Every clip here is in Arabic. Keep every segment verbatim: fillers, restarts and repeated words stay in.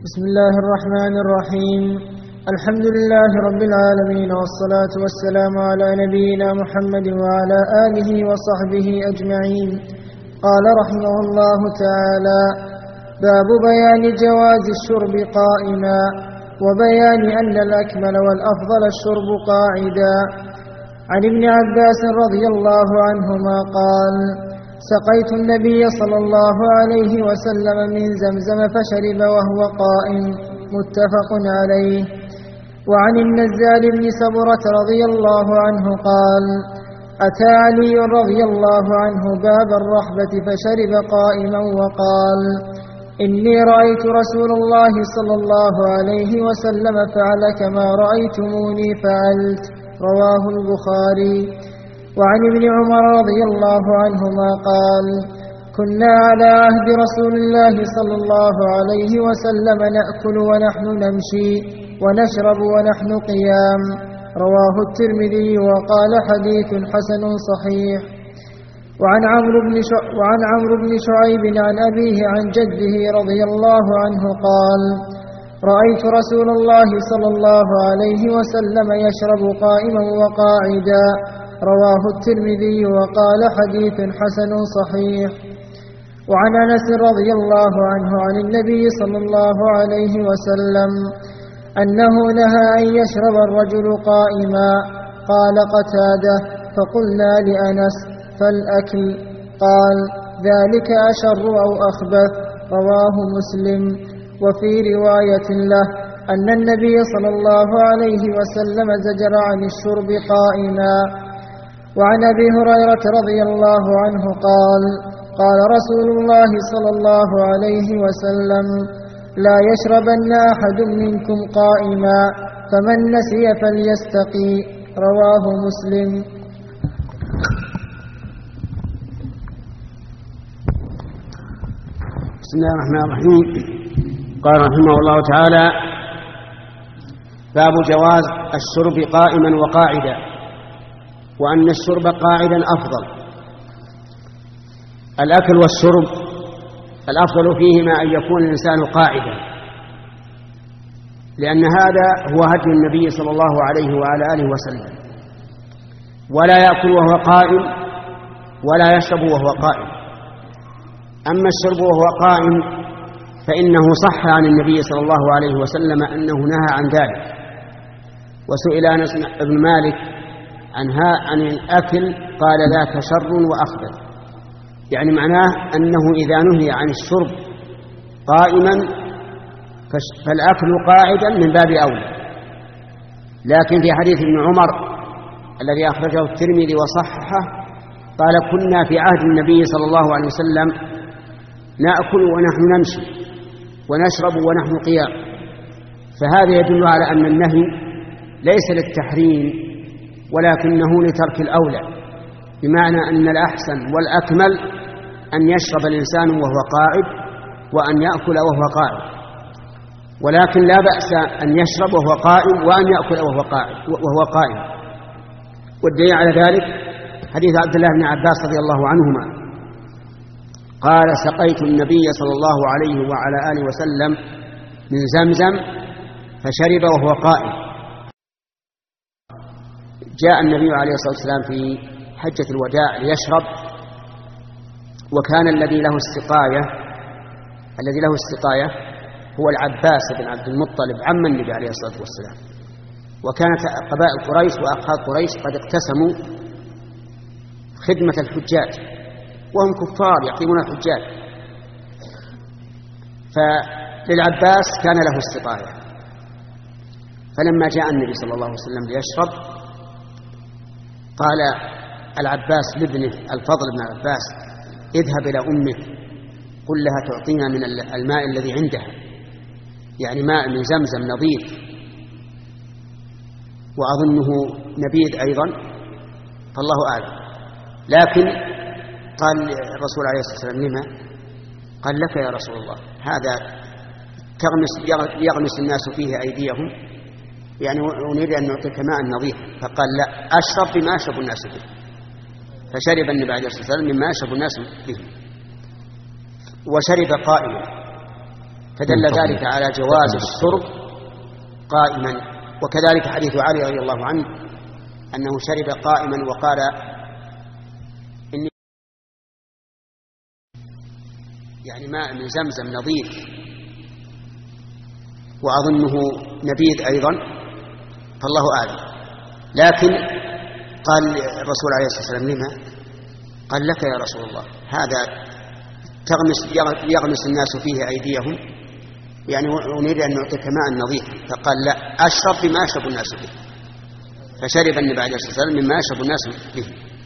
بسم الله الرحمن الرحيم. الحمد لله رب العالمين، والصلاة والسلام على نبينا محمد وعلى آله وصحبه أجمعين. قال رحمه الله تعالى: باب بيان جواز الشرب قائما، وبيان أن الأكمل والأفضل الشرب قاعدا. عن ابن عباس رضي الله عنهما قال: سقيت النبي صلى الله عليه وسلم من زمزم فشرب وهو قائم، متفق عليه. وعن النزال بن سبرة رضي الله عنه قال: أتى علي رضي الله عنه باب الرحبة فشرب قائما وقال: إني رأيت رسول الله صلى الله عليه وسلم فعل كما رأيتموني فعلت. رواه البخاري. وعن ابن عمر رضي الله عنهما قال: كنا على عهد رسول الله صلى الله عليه وسلم نأكل ونحن نمشي ونشرب ونحن قيام. رواه الترمذي وقال: حديث حسن صحيح. وعن عمرو بن وعن عمرو بن شعيب عن أبيه عن جده رضي الله عنه قال: رأيت رسول الله صلى الله عليه وسلم يشرب قائما وقاعدا. رواه الترمذي وقال: حديث حسن صحيح. وعن أنس رضي الله عنه عن النبي صلى الله عليه وسلم أنه نهى أن يشرب الرجل قائما. قال قتادة: فقلنا لأنس: فالأكل؟ قال: ذلك أشر أو أخبث. رواه مسلم. وفي رواية له أن النبي صلى الله عليه وسلم زجر عن الشرب قائما. وعن أبي هريرة رضي الله عنه قال: قال رسول الله صلى الله عليه وسلم: لا يشربن أحد منكم قائما، فمن نسي فليستقي. رواه مسلم. بسم الله الرحمن الرحيم. قال رحمه الله تعالى: باب جواز الشرب قائما وقاعدا، وأن الشرب قاعدا أفضل. الأكل والشرب الأفضل فيهما أن يكون الإنسان قاعدا، لأن هذا هو هدي النبي صلى الله عليه وعلى آله وسلم، ولا يأكل وهو قائم ولا يشرب وهو قائم. أما الشرب وهو قائم فإنه صح عن النبي صلى الله عليه وسلم أنه نهى عن ذلك. وسئل أنس بن مالك عنها عن الأكل قال: ذاك شر وأخبث، يعني معناه أنه إذا نهي عن الشرب قائما فالأكل قاعدا من باب أولى. لكن في حديث ابن عمر الذي أخرجه الترمذي وصححه قال: كنا في عهد النبي صلى الله عليه وسلم نأكل ونحن نمشي ونشرب ونحن قيام. فهذا يدل على أن النهي ليس للتحريم ولكنه لترك الأولى، بمعنى أن الأحسن والأكمل أن يشرب الإنسان وهو قاعد وأن يأكل وهو قاعد، ولكن لا بأس أن يشرب وهو قائم وأن يأكل وهو قاعد وهو قائم. والدليل على ذلك حديث عبد الله بن عباس رضي الله عنهما قال: سقيت النبي صلى الله عليه وعلى آله وسلم من زمزم فشرب وهو قائم. جاء النبي عليه الصلاة والسلام في حجة الوداع ليشرب، وكان الذي له السقاية الذي له السقاية هو العباس بن عبد المطلب عم النبي عليه الصلاة والسلام. وكانت قبائل قريش وأخاذ قريش قد اقتسموا خدمة الحجاج، وهم كفار يقيمون الحجاج، فللعباس كان له السقاية. فلما جاء النبي صلى الله عليه وسلم ليشرب قال العباس لابنه الفضل بن العباس: اذهب إلى أمك قل لها تعطينا من الماء الذي عندها، يعني ماء من زمزم نظيف، وأظنه نبيذ أيضا، فالله أعلم. لكن قال الرسول عليه الصلاة والسلام: لما؟ قال: لك يا رسول الله، هذا تغمس يغمس الناس فيه أيديهم، يعني أريد أن نعطيك ماء نظيف. فقال: لا، أشرب بما يشرب الناس به. فشرب النبي عليه الصلاة والسلام مما يشرب الناس به، وشرب قائما. فدل ذلك على جواز الشرب قائما. وكذلك حديث علي رضي الله عنه أنه شرب قائما وقال إني يعني ماء من زمزم نظيف وأظنه نبيذ أيضا فالله أعلم. لكن قال الرسول عليه الصلاة والسلام لما؟ قال لك يا رسول الله هذا تغمس يغمس الناس فيه أيديهم يعني أريد أن نعطيك ماء نظيف. فقال لا أشرب بما يشرب الناس به. فشرب النبي عليه الصلاة والسلام مما يشرب الناس به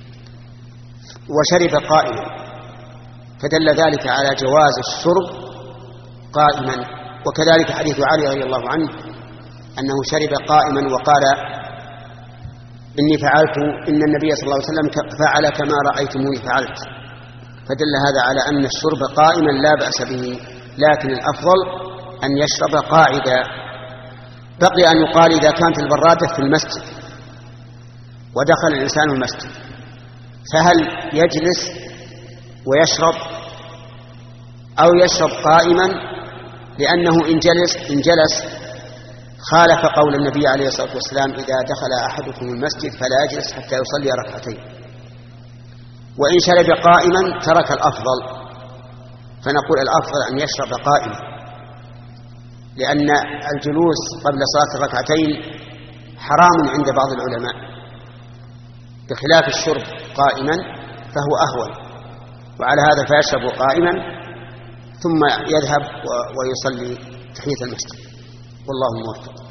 وشرب قائما. فدل ذلك على جواز الشرب قائما. وكذلك حديث علي رضي الله عنه أنه شرب قائما وقال إني فعلت إن النبي صلى الله عليه وسلم فعل كما رأيتموني فعلت. فدل هذا على أن الشرب قائما لا بأس به، لكن الأفضل أن يشرب قاعدا. بقي أن يقال إذا كانت البرادة في المسجد ودخل الإنسان المسجد فهل يجلس ويشرب أو يشرب قائما؟ لأنه إن جلس, إن جلس خالف قول النبي عليه الصلاة والسلام إذا دخل أحدكم المسجد فلا يجلس حتى يصلي ركعتين. وإن شرب قائما ترك الأفضل. فنقول الأفضل أن يشرب قائما، لأن الجلوس قبل صلاة الركعتين حرام عند بعض العلماء، بخلاف الشرب قائما فهو أهون. وعلى هذا فيشرب قائما ثم يذهب ويصلي تحية المسجد. والله موفق.